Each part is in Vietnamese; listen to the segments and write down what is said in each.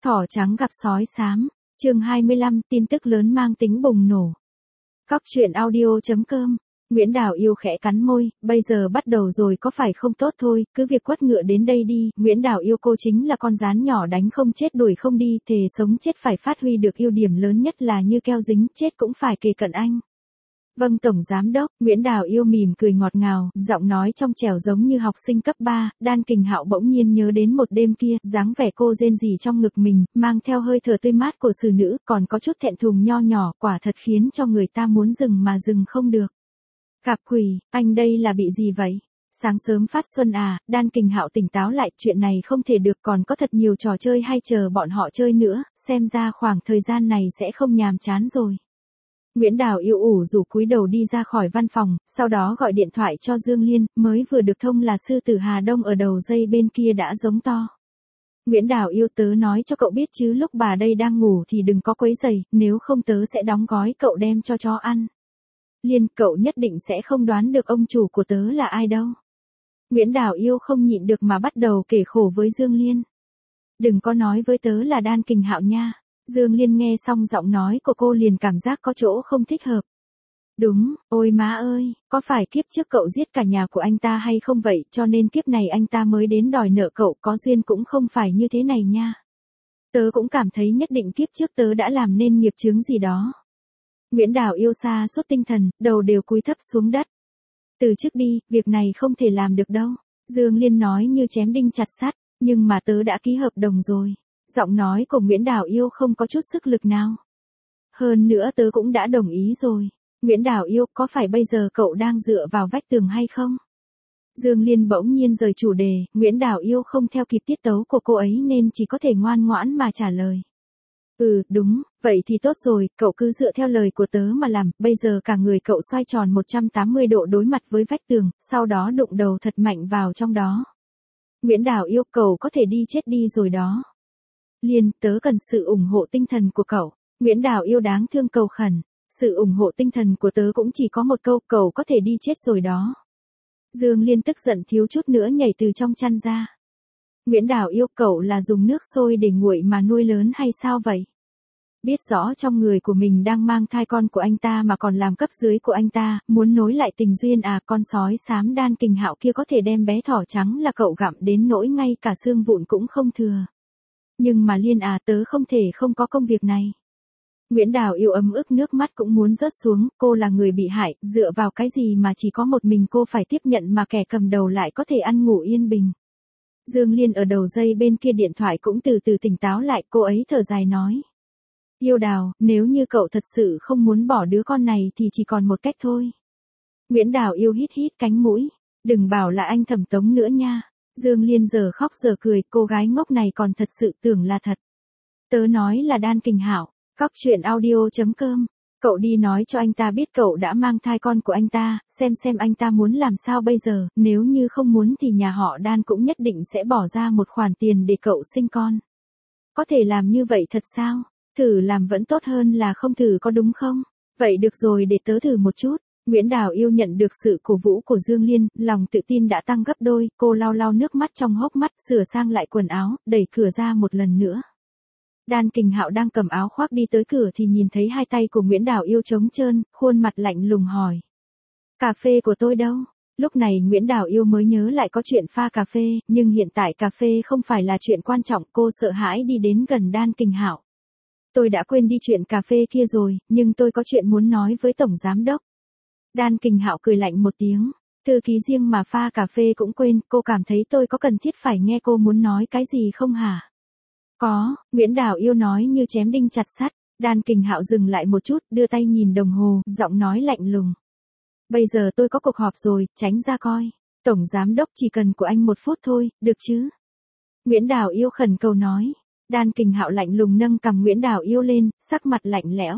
Thỏ trắng gặp sói xám, chương 25, tin tức lớn mang tính bùng nổ. Cóc truyện audio.com. Nguyễn Đào Yêu khẽ cắn môi, bây giờ bắt đầu rồi có phải không tốt thôi, cứ việc quất ngựa đến đây đi, Nguyễn Đào Yêu cô chính là con rán nhỏ đánh không chết đuổi không đi, thề sống chết phải phát huy được ưu điểm lớn nhất là như keo dính, chết cũng phải kề cận anh. Vâng Tổng Giám Đốc, Nguyễn Đào Yêu mỉm cười ngọt ngào, giọng nói trong trẻo giống như học sinh cấp 3, Đan Kình Hạo bỗng nhiên nhớ đến một đêm kia, dáng vẻ cô rên rỉ trong ngực mình, mang theo hơi thở tươi mát của xử nữ, còn có chút thẹn thùng nho nhỏ, quả thật khiến cho người ta muốn dừng mà dừng không được. Cạp quỷ, anh đây là bị gì vậy? Sáng sớm phát xuân à, Đan Kình Hạo tỉnh táo lại, chuyện này không thể được, còn có thật nhiều trò chơi hay chờ bọn họ chơi nữa, xem ra khoảng thời gian này sẽ không nhàm chán rồi. Nguyễn Đào Yêu ủ rũ cúi đầu đi ra khỏi văn phòng, sau đó gọi điện thoại cho Dương Liên, mới vừa được thông là sư tử Hà Đông ở đầu dây bên kia đã giống to. Nguyễn Đào Yêu, tớ nói cho cậu biết chứ, lúc bà đây đang ngủ thì đừng có quấy rầy, nếu không tớ sẽ đóng gói cậu đem cho chó ăn. Liên, cậu nhất định sẽ không đoán được ông chủ của tớ là ai đâu. Nguyễn Đào Yêu không nhịn được mà bắt đầu kể khổ với Dương Liên. Đừng có nói với tớ là Đan Kình Hạo nha. Dương Liên nghe xong giọng nói của cô liền cảm giác có chỗ không thích hợp. Đúng, ôi má ơi, có phải kiếp trước cậu giết cả nhà của anh ta hay không vậy, cho nên kiếp này anh ta mới đến đòi nợ cậu, có duyên cũng không phải như thế này nha. Tớ cũng cảm thấy nhất định kiếp trước tớ đã làm nên nghiệp chướng gì đó. Nguyễn Đào Yêu sa sút tinh thần, đầu đều cúi thấp xuống đất. Từ trước đi, việc này không thể làm được đâu. Dương Liên nói như chém đinh chặt sắt, nhưng mà tớ đã ký hợp đồng rồi. Giọng nói của Nguyễn Đào Yêu không có chút sức lực nào. Hơn nữa tớ cũng đã đồng ý rồi. Nguyễn Đào Yêu, có phải bây giờ cậu đang dựa vào vách tường hay không? Dương Liên bỗng nhiên rời chủ đề, Nguyễn Đào Yêu không theo kịp tiết tấu của cô ấy nên chỉ có thể ngoan ngoãn mà trả lời. Đúng, vậy thì tốt rồi, cậu cứ dựa theo lời của tớ mà làm, bây giờ cả người cậu xoay tròn 180 độ đối mặt với vách tường, sau đó đụng đầu thật mạnh vào trong đó. Nguyễn Đào Yêu, cậu có thể đi chết đi rồi đó. Liên, tớ cần sự ủng hộ tinh thần của cậu. Nguyễn Đào Yêu đáng thương cầu khẩn. Sự ủng hộ tinh thần của tớ cũng chỉ có một câu, cậu có thể đi chết rồi đó. Dương Liên tức giận thiếu chút nữa nhảy từ trong chăn ra. Nguyễn Đào Yêu, cậu là dùng nước sôi để nguội mà nuôi lớn hay sao vậy? Biết rõ trong người của mình đang mang thai con của anh ta mà còn làm cấp dưới của anh ta, muốn nối lại tình duyên à, con sói xám Đan Kình Hạo kia có thể đem bé thỏ trắng là cậu gặm đến nỗi ngay cả xương vụn cũng không thừa. Nhưng mà Liên à, tớ không thể không có công việc này. Nguyễn Đào Yêu ấm ức nước mắt cũng muốn rớt xuống, cô là người bị hại, dựa vào cái gì mà chỉ có một mình cô phải tiếp nhận mà kẻ cầm đầu lại có thể ăn ngủ yên bình. Dương Liên ở đầu dây bên kia điện thoại cũng từ từ tỉnh táo lại, cô ấy thở dài nói. Yêu Đào, nếu như cậu thật sự không muốn bỏ đứa con này thì chỉ còn một cách thôi. Nguyễn Đào Yêu hít hít cánh mũi, đừng bảo là anh Thẩm Tống nữa nha. Dương Liên giờ khóc giờ cười, cô gái ngốc này còn thật sự tưởng là thật. Tớ nói là Đan Kình Hạo. Cóc truyện audio.com. Cậu đi nói cho anh ta biết cậu đã mang thai con của anh ta, xem anh ta muốn làm sao bây giờ, nếu như không muốn thì nhà họ Đan cũng nhất định sẽ bỏ ra một khoản tiền để cậu sinh con. Có thể làm như vậy thật sao? Thử làm vẫn tốt hơn là không thử có đúng không? Vậy được rồi, để tớ thử một chút. Nguyễn Đào Yêu nhận được sự cổ vũ của Dương Liên, lòng tự tin đã tăng gấp đôi, cô lau lau nước mắt trong hốc mắt, sửa sang lại quần áo, đẩy cửa ra một lần nữa. Đan Kình Hạo đang cầm áo khoác đi tới cửa thì nhìn thấy hai tay của Nguyễn Đào Yêu trống trơn, khuôn mặt lạnh lùng hỏi. Cà phê của tôi đâu? Lúc này Nguyễn Đào Yêu mới nhớ lại có chuyện pha cà phê, nhưng hiện tại cà phê không phải là chuyện quan trọng, cô sợ hãi đi đến gần Đan Kình Hạo. Tôi đã quên đi chuyện cà phê kia rồi, nhưng tôi có chuyện muốn nói với Tổng Giám Đốc. Đan Kình Hạo cười lạnh một tiếng, thư ký riêng mà pha cà phê cũng quên, cô cảm thấy tôi có cần thiết phải nghe cô muốn nói cái gì không hả? Có, Nguyễn Đào Yêu nói như chém đinh chặt sắt. Đan Kình Hạo dừng lại một chút, đưa tay nhìn đồng hồ, giọng nói lạnh lùng. Bây giờ tôi có cuộc họp rồi, tránh ra coi. Tổng Giám Đốc chỉ cần của anh 1 phút thôi, được chứ? Nguyễn Đào Yêu khẩn cầu nói. Đan Kình Hạo lạnh lùng nâng cằm Nguyễn Đào Yêu lên, sắc mặt lạnh lẽo.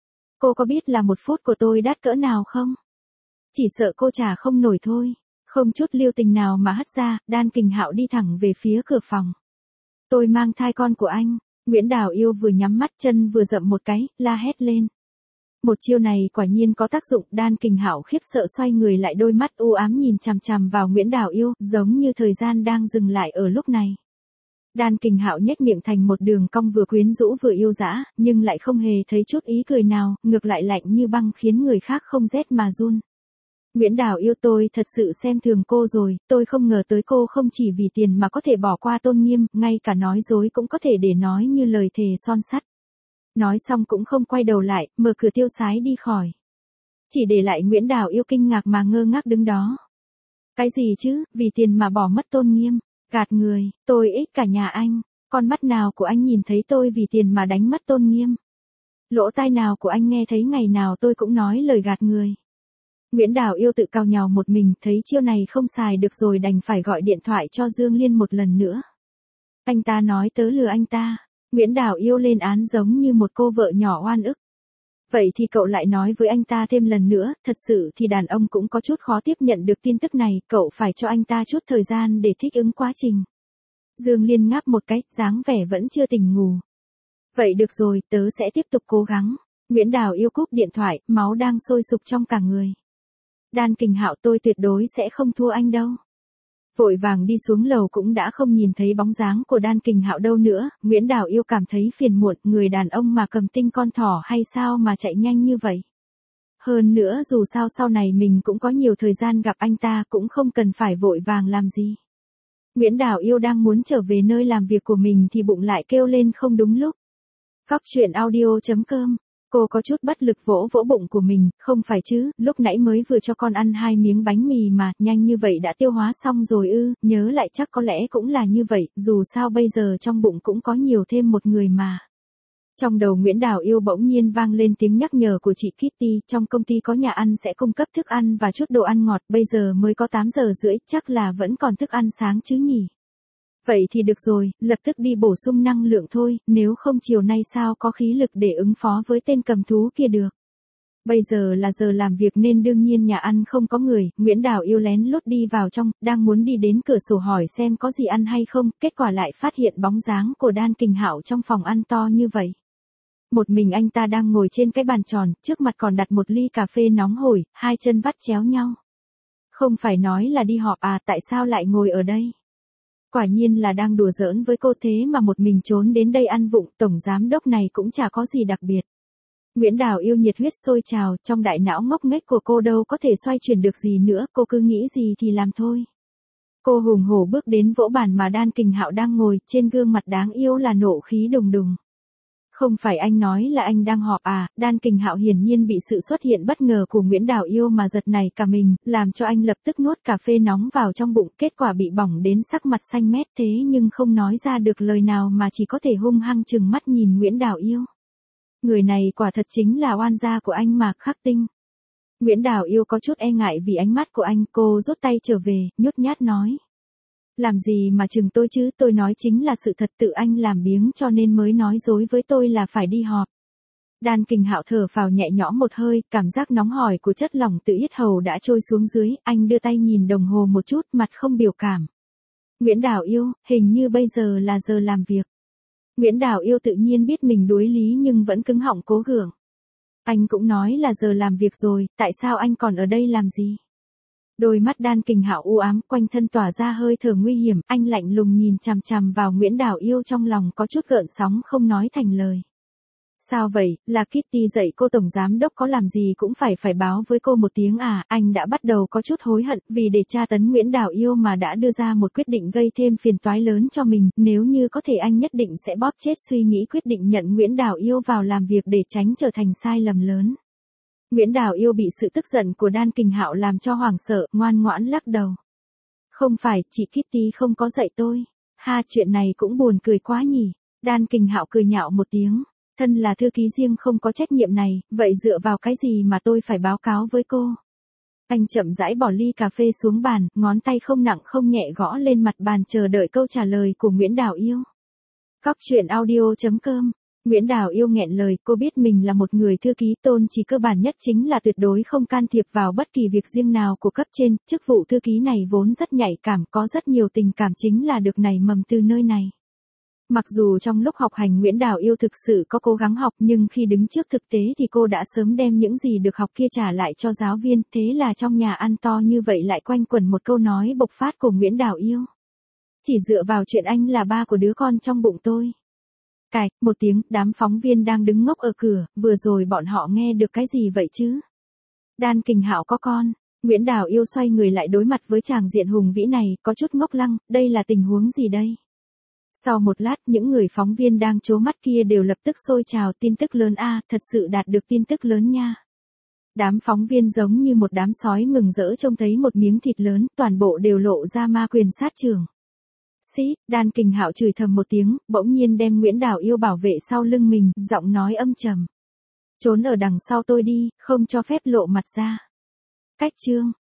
Cô có biết là 1 phút của tôi đắt cỡ nào không? Chỉ sợ cô trả không nổi thôi. Không chút lưu tình nào mà hất ra, Đan Kình Hạo đi thẳng về phía cửa phòng. Tôi mang thai con của anh. Nguyễn Đào Yêu vừa nhắm mắt chân vừa dậm một cái, la hét lên. Một chiêu này quả nhiên có tác dụng, Đan Kình Hạo khiếp sợ xoay người lại, đôi mắt u ám nhìn chằm chằm vào Nguyễn Đào Yêu, giống như thời gian đang dừng lại ở lúc này. Đan Kình Hạo nhếch miệng thành một đường cong vừa quyến rũ vừa yêu dã, nhưng lại không hề thấy chút ý cười nào, ngược lại lạnh như băng khiến người khác không rét mà run. Nguyễn Đào yêu, tôi thật sự xem thường cô rồi, tôi không ngờ tới cô không chỉ vì tiền mà có thể bỏ qua tôn nghiêm, ngay cả nói dối cũng có thể để nói như lời thề son sắt. Nói xong cũng không quay đầu lại, mở cửa tiêu sái đi khỏi. Chỉ để lại Nguyễn Đào yêu kinh ngạc mà ngơ ngác đứng đó. Cái gì chứ, vì tiền mà bỏ mất tôn nghiêm, gạt người, tôi ích cả nhà anh, con mắt nào của anh nhìn thấy tôi vì tiền mà đánh mất tôn nghiêm. Lỗ tai nào của anh nghe thấy ngày nào tôi cũng nói lời gạt người. Nguyễn Đào yêu tự cào nhào một mình, thấy chiêu này không xài được rồi đành phải gọi điện thoại cho Dương Liên một lần nữa. Anh ta nói tớ lừa anh ta. Nguyễn Đào yêu lên án giống như một cô vợ nhỏ oan ức. Vậy thì cậu lại nói với anh ta thêm lần nữa, thật sự thì đàn ông cũng có chút khó tiếp nhận được tin tức này, cậu phải cho anh ta chút thời gian để thích ứng quá trình. Dương Liên ngáp một cái, dáng vẻ vẫn chưa tỉnh ngủ. Vậy được rồi, tớ sẽ tiếp tục cố gắng. Nguyễn Đào yêu cúp điện thoại, máu đang sôi sục trong cả người. Đan Kình Hạo, tôi tuyệt đối sẽ không thua anh đâu. Vội vàng đi xuống lầu cũng đã không nhìn thấy bóng dáng của Đan Kình Hạo đâu nữa, Nguyễn Đào yêu cảm thấy phiền muộn, người đàn ông mà cầm tinh con thỏ hay sao mà chạy nhanh như vậy. Hơn nữa dù sao sau này mình cũng có nhiều thời gian gặp anh ta cũng không cần phải vội vàng làm gì. Nguyễn Đào yêu đang muốn trở về nơi làm việc của mình thì bụng lại kêu lên không đúng lúc. Cóc truyện audio.com. Cô có chút bất lực vỗ vỗ bụng của mình, không phải chứ, lúc nãy mới vừa cho con ăn 2 miếng bánh mì mà, nhanh như vậy đã tiêu hóa xong rồi ư, nhớ lại chắc có lẽ cũng là như vậy, dù sao bây giờ trong bụng cũng có nhiều thêm một người mà. Trong đầu Nguyễn Đào yêu bỗng nhiên vang lên tiếng nhắc nhở của chị Kitty, trong công ty có nhà ăn sẽ cung cấp thức ăn và chút đồ ăn ngọt, bây giờ mới có 8 giờ rưỡi, chắc là vẫn còn thức ăn sáng chứ nhỉ. Vậy thì được rồi, lập tức đi bổ sung năng lượng thôi, nếu không chiều nay sao có khí lực để ứng phó với tên cầm thú kia được. Bây giờ là giờ làm việc nên đương nhiên nhà ăn không có người, Nguyễn Đào yêu lén lút đi vào trong, đang muốn đi đến cửa sổ hỏi xem có gì ăn hay không, kết quả lại phát hiện bóng dáng của Đan Kình Hạo trong phòng ăn to như vậy. Một mình anh ta đang ngồi trên cái bàn tròn, trước mặt còn đặt một ly cà phê nóng hổi, hai chân vắt chéo nhau. Không phải nói là đi họp à, tại sao lại ngồi ở đây? Quả nhiên là đang đùa giỡn với cô thế mà một mình trốn đến đây ăn vụng, tổng giám đốc này cũng chả có gì đặc biệt. Nguyễn Đào yêu nhiệt huyết sôi trào, trong đại não ngốc nghếch của cô đâu có thể xoay chuyển được gì nữa, cô cứ nghĩ gì thì làm thôi. Cô hùng hổ bước đến vỗ bàn mà Đan Kình Hạo đang ngồi, trên gương mặt đáng yêu là nộ khí đùng đùng. Không phải anh nói là anh đang họp à, Đan Kình Hạo hiển nhiên bị sự xuất hiện bất ngờ của Nguyễn Đào yêu mà giật nảy cả mình, làm cho anh lập tức nuốt cà phê nóng vào trong bụng, kết quả bị bỏng đến sắc mặt xanh mét thế nhưng không nói ra được lời nào mà chỉ có thể hung hăng trừng mắt nhìn Nguyễn Đào yêu. Người này quả thật chính là oan gia của anh mà, Khắc Tinh. Nguyễn Đào yêu có chút e ngại vì ánh mắt của anh, cô rút tay trở về, nhút nhát nói. Làm gì mà chừng tôi chứ, tôi nói chính là sự thật, tự anh làm biếng cho nên mới nói dối với tôi là phải đi họp. Đan Kình Hạo thở phào nhẹ nhõm một hơi, cảm giác nóng hổi của chất lỏng tự yết hầu đã trôi xuống dưới, anh đưa tay nhìn đồng hồ một chút, mặt không biểu cảm. Nguyễn Đào yêu, hình như bây giờ là giờ làm việc. Nguyễn Đào yêu tự nhiên biết mình đuối lý nhưng vẫn cứng họng cố gượng. Anh cũng nói là giờ làm việc rồi, tại sao anh còn ở đây làm gì? Đôi mắt Đan Kình Hạo u ám, quanh thân tỏa ra hơi thở nguy hiểm, anh lạnh lùng nhìn chằm chằm vào Nguyễn Đào yêu, trong lòng có chút gợn sóng không nói thành lời. Sao vậy, là Kitty dạy cô tổng giám đốc có làm gì cũng phải báo với cô một tiếng à, anh đã bắt đầu có chút hối hận, vì để tra tấn Nguyễn Đào yêu mà đã đưa ra một quyết định gây thêm phiền toái lớn cho mình, nếu như có thể anh nhất định sẽ bóp chết suy nghĩ quyết định nhận Nguyễn Đào yêu vào làm việc để tránh trở thành sai lầm lớn. Nguyễn Đào yêu bị sự tức giận của Đan Kình Hạo làm cho hoảng sợ, ngoan ngoãn lắc đầu. Không phải, chị Kitty không có dạy tôi. Ha, chuyện này cũng buồn cười quá nhỉ. Đan Kình Hạo cười nhạo một tiếng. Thân là thư ký riêng không có trách nhiệm này, vậy dựa vào cái gì mà tôi phải báo cáo với cô? Anh chậm rãi bỏ ly cà phê xuống bàn, ngón tay không nặng không nhẹ gõ lên mặt bàn chờ đợi câu trả lời của Nguyễn Đào yêu. Cóc truyện audio.com. Nguyễn Đào yêu nghẹn lời, cô biết mình là một người thư ký, tôn chỉ cơ bản nhất chính là tuyệt đối không can thiệp vào bất kỳ việc riêng nào của cấp trên, chức vụ thư ký này vốn rất nhạy cảm, có rất nhiều tình cảm chính là được nảy mầm từ nơi này. Mặc dù trong lúc học hành Nguyễn Đào yêu thực sự có cố gắng học nhưng khi đứng trước thực tế thì cô đã sớm đem những gì được học kia trả lại cho giáo viên, thế là trong nhà ăn to như vậy lại quanh quẩn một câu nói bộc phát của Nguyễn Đào yêu. Chỉ dựa vào chuyện anh là ba của đứa con trong bụng tôi. Cạch, một tiếng, đám phóng viên đang đứng ngốc ở cửa, vừa rồi bọn họ nghe được cái gì vậy chứ? Đan Kình Hạo có con. Nguyễn Đào Yêu xoay người lại đối mặt với tràng diện hùng vĩ này, có chút ngốc lăng, đây là tình huống gì đây? Sau một lát, những người phóng viên đang trố mắt kia đều lập tức sôi trào, tin tức lớn a, thật sự đạt được tin tức lớn nha. Đám phóng viên giống như một đám sói mừng rỡ trông thấy một miếng thịt lớn, toàn bộ đều lộ ra ma quyền sát trưởng. Xí, Đan Kình Hạo chửi thầm một tiếng, bỗng nhiên đem Nguyễn Đào Yêu bảo vệ sau lưng mình, giọng nói âm trầm. Trốn ở đằng sau tôi đi, không cho phép lộ mặt ra. Cách chương